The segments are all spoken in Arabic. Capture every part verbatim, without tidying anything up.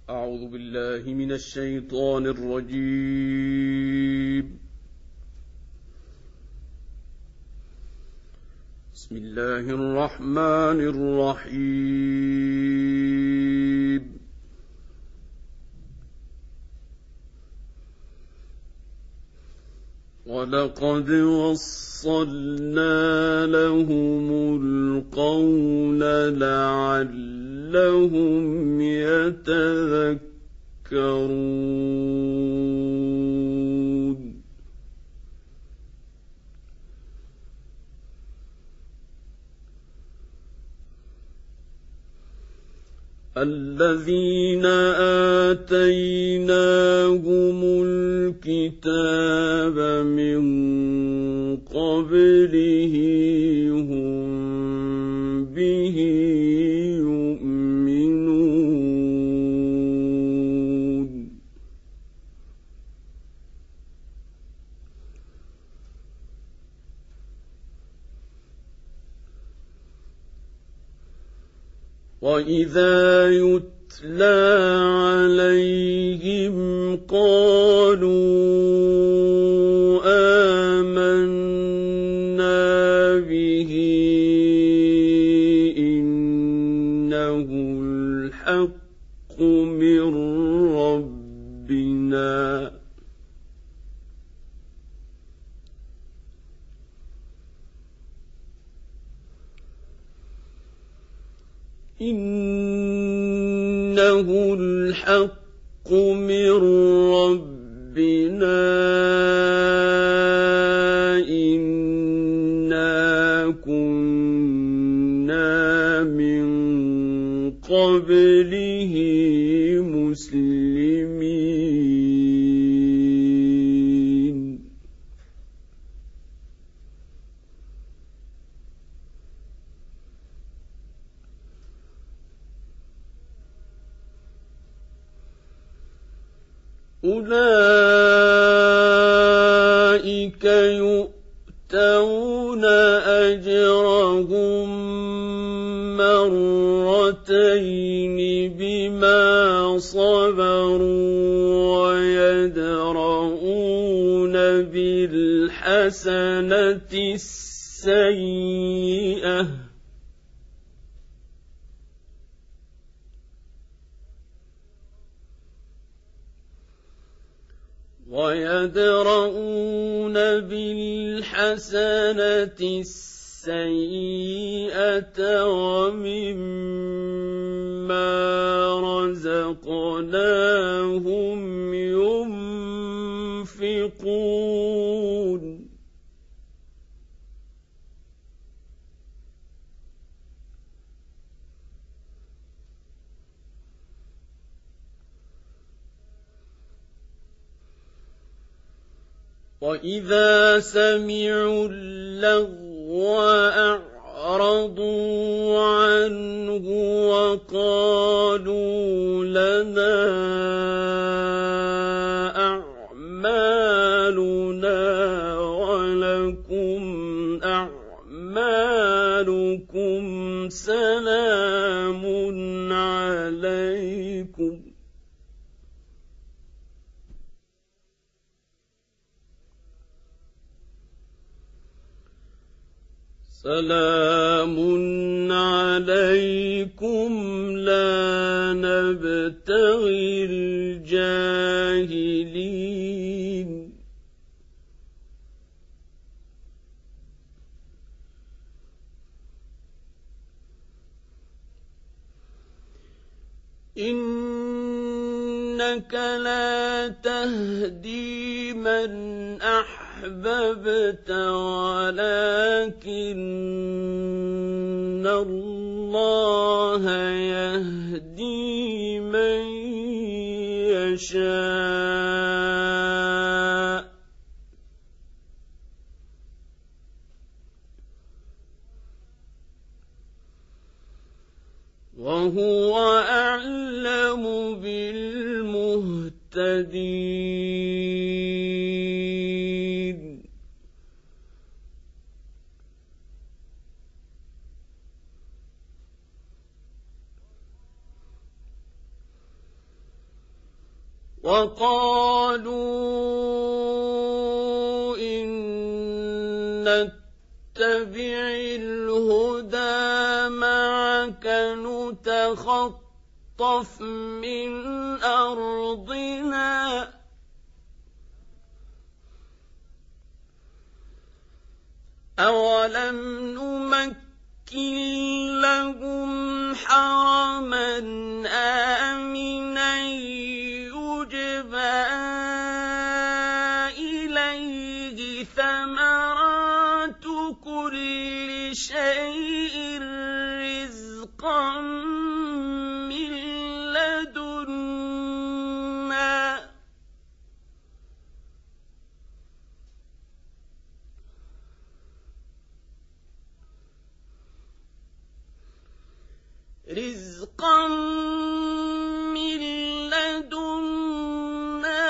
أعوذ بالله من الشيطان الرجيم. بسم الله الرحمن الرحيم. ولقد وصلنا لهم القول لعلهم يتذكرون. الذين آتيناهم الكتاب من قبله هم به يؤمنون. وإذا يتلى عليهم قالوا آمنا به إنه الحق من ربنا إنه الحق من ربنا إنا كنا من قبله مسلمين. أولئك يؤتون أجرهم مرتين بما صبروا ويدرؤون بالحسنة السيئة ويدرؤون بالحسنة السيئة ومما رزقناهم ينفقون. وإذا سمعوا اللغو أعرضوا عنه وقالوا لنا أعمالنا ولكم أعمالكم سلام عليكم سلام عليكم لا نبتغي الجاهلين. إنك لا تهدي من أحببت ولكن الله يهدي من يشاء وهو أعلم بالمهتدين. وقالوا إن نتبع الهدى معك نتخطف من أرضنا أولم نمكن لهم حرما آمنا يجبى إليه ثمرات كل شيء رزقا من لدنا رزقا من لدنا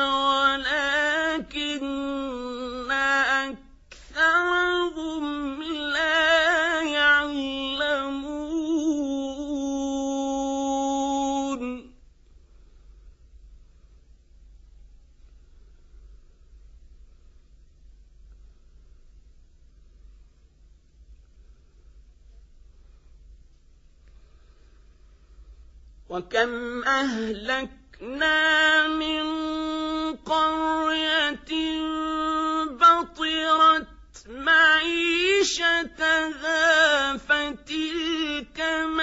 ولكن أكثرهم لا يعلمون وكم أهلكنا من قرية بطرت معيشتها فتلك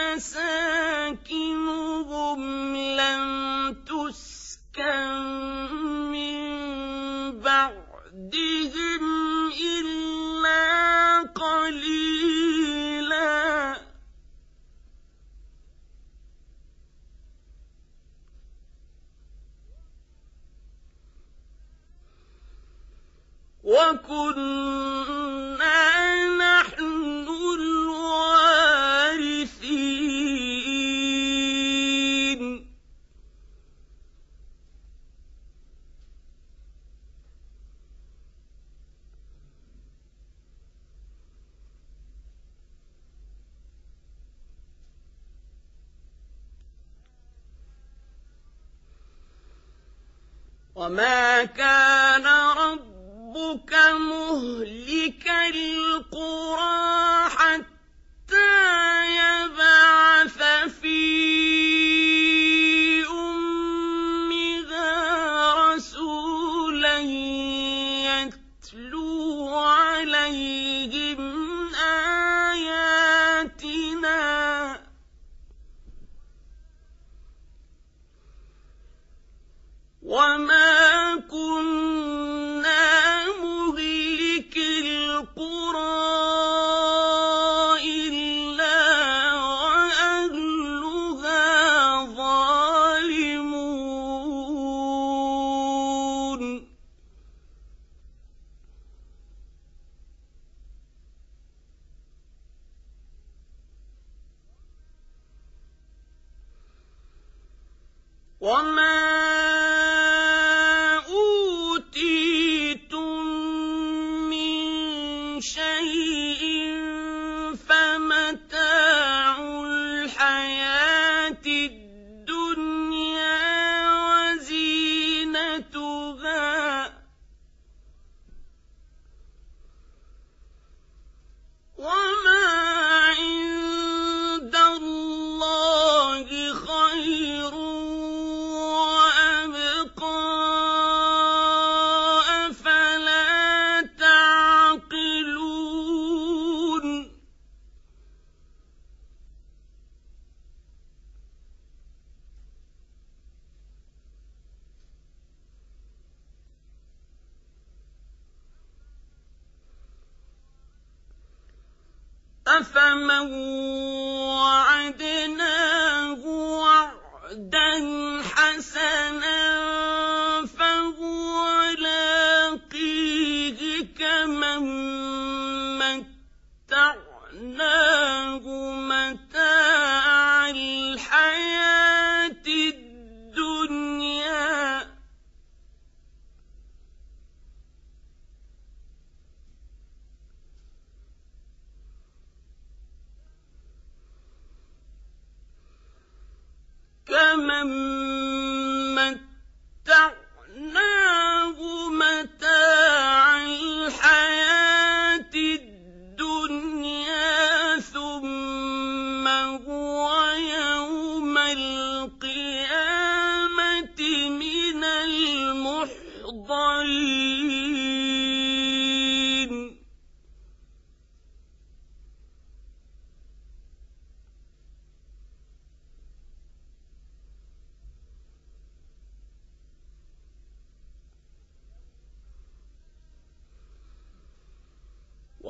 مساكنهم لم تسكن من بعدهم إلا قليلا وكنا نحن الوارثين وما كان رب ربك مهلك القرى حتى يبعث في أمها رسولا يتلو عليهم آياتنا وما كنا مهلك القرى إلا وأهلها ظالمون وما شيء فمتاع الحياة الدنيا وزينتها وما عند الله خير وأبقى أفلا تعقلون أفمن وعدناه وعدا حسنا فهو لاقيه كمن متعناه متاع الحياة الدنيا كمن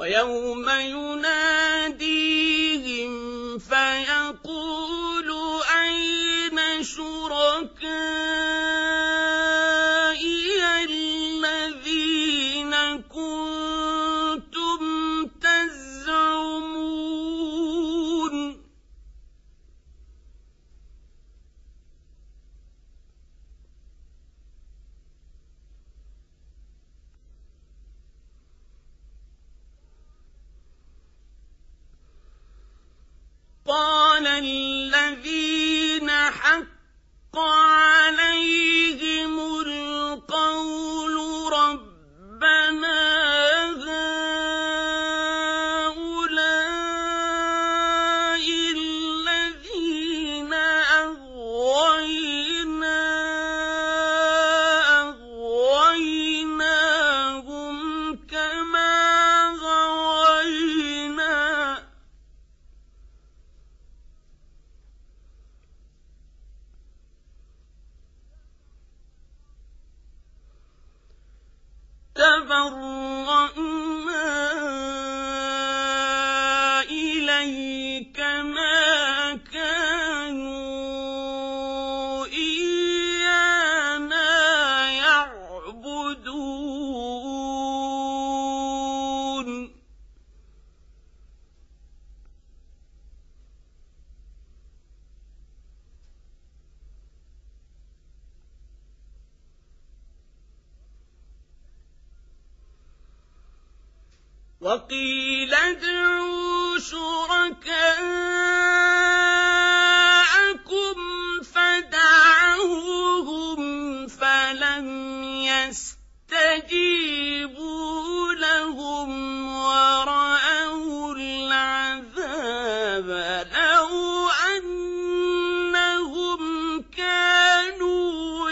ويوم يناديهم فيقول أين شركائي الذين كنتم تزعمون قال الذين حق عليهم القول ربنا هؤلاء الذين أغوينا أغويناهم كما غوينا تبرأنا إليك ما كانوا إيانا يعبدون وقيل ادعوا شركاءكم فدعوهم فلم يستجيبوا لهم ورأوا العذاب لو أنهم كانوا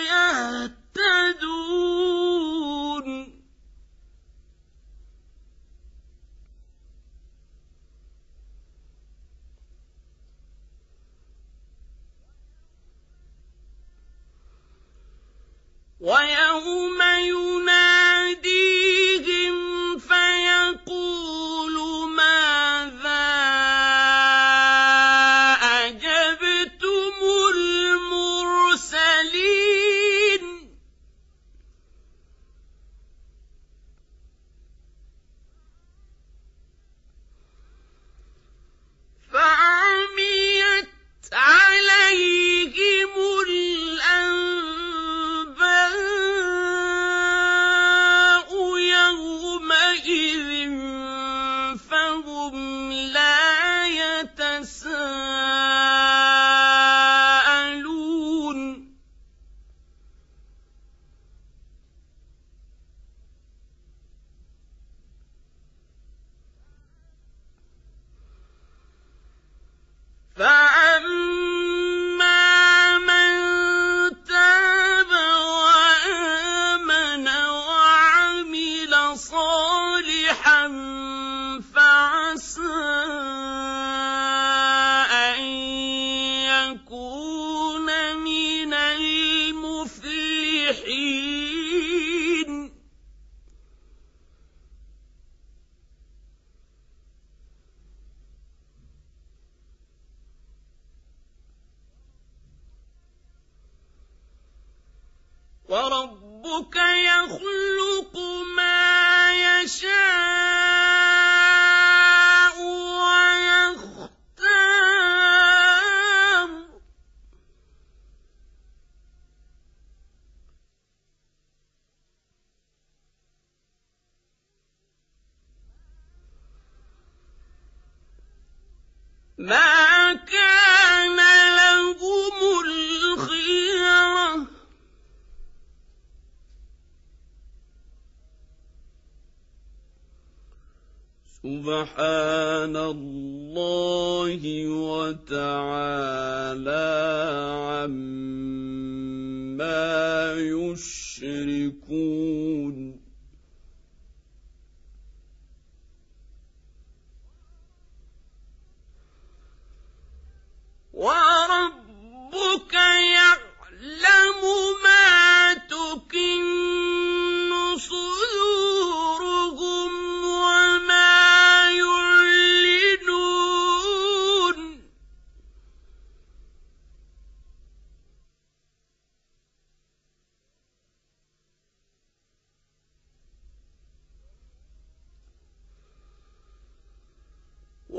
يهتدون ويوم يناديهم فيقول ماذا أجبتم المرسلين فعميت عليهم الأنباء يومئذ فهم لا يتساءلون فأما من تاب وآمن وعمل صالحا فعسى أن يكون من المفلحين وربك يخلق ما يشاء ويختار ما كان لهم الخيرة سبحان الله وتعالى عما يشركون وربك يعلم ما تكن صدورهم وما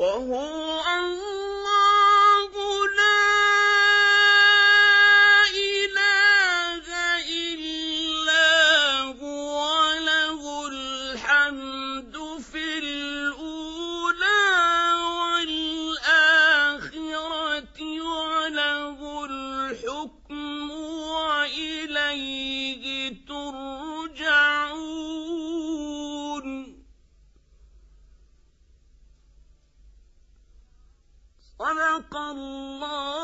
وهو الله لا إله إلا هو له الحمد في الأولى والآخرة وله الحكم وإليه ترجعون. صدق الله